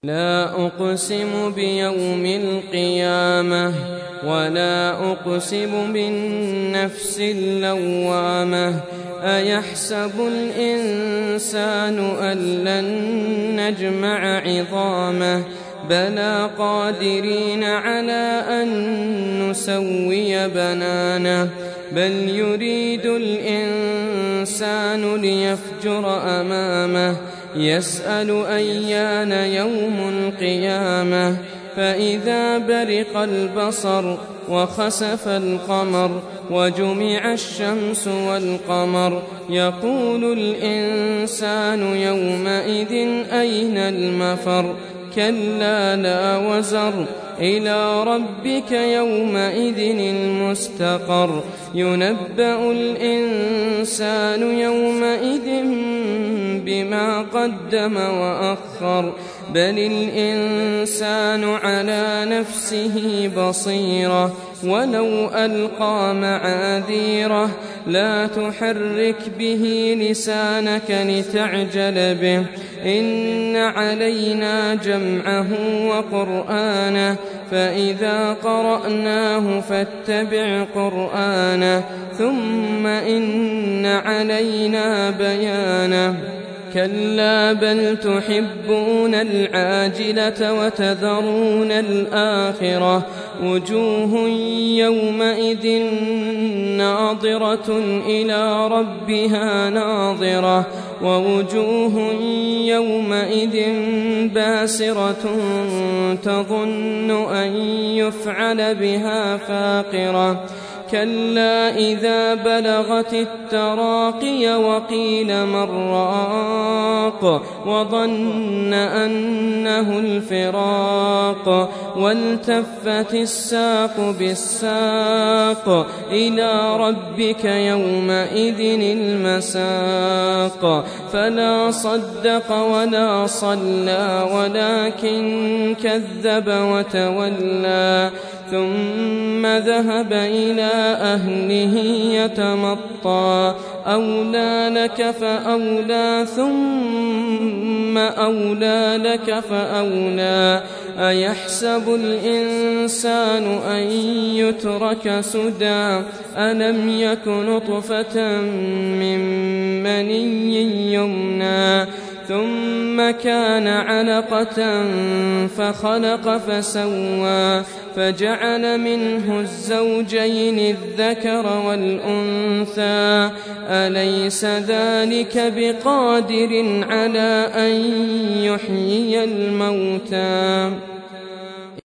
لا أقسم بيوم القيامة ولا أقسم بالنفس اللوامة أيحسب الإنسان أن لن نجمع عظامه بلى قادرين على أن نسوي بنانه بل يريد الإنسان ليفجر أمامه يسأل أيان يوم القيامة فإذا برق البصر وخسف القمر وجمع الشمس والقمر يقول الإنسان يومئذ أين المفر كلا لا وزر إلى ربك يومئذ المستقر ينبأ الإنسان يومئذ بما قدم وأخر بل الإنسان على نفسه بصيرة ولو ألقى معاذيره لا تحرك به لسانك لتعجل به إن علينا جمعه وقرآنه فإذا قرأناه فاتبع قرآنه ثم إن علينا بيانه كلا بل تحبون العاجلة وتذرون الآخرة وجوه يومئذ ناظرة إلى ربها ناظرة ووجوه يومئذ باسرة تظن أن يفعل بها فاقرة كلا إذا بلغت التراقي وقيل من راق وظن أنه الفراق والتفت الساق بالساق إلى ربك يومئذ المساق فلا صدق ولا صلى ولكن كذب وتولى ثم ذهب إلى أهله يتمطى أولى لك فأولى ثم أولى لك فأولى أيحسب الإنسان أن يترك سدى ألم يك نطفة من مني يمنى ثم كان علقة فخلق فسوى فجعل منه الزوجين الذكر والأنثى أليس ذلك بقادر على أن يحيي الموتى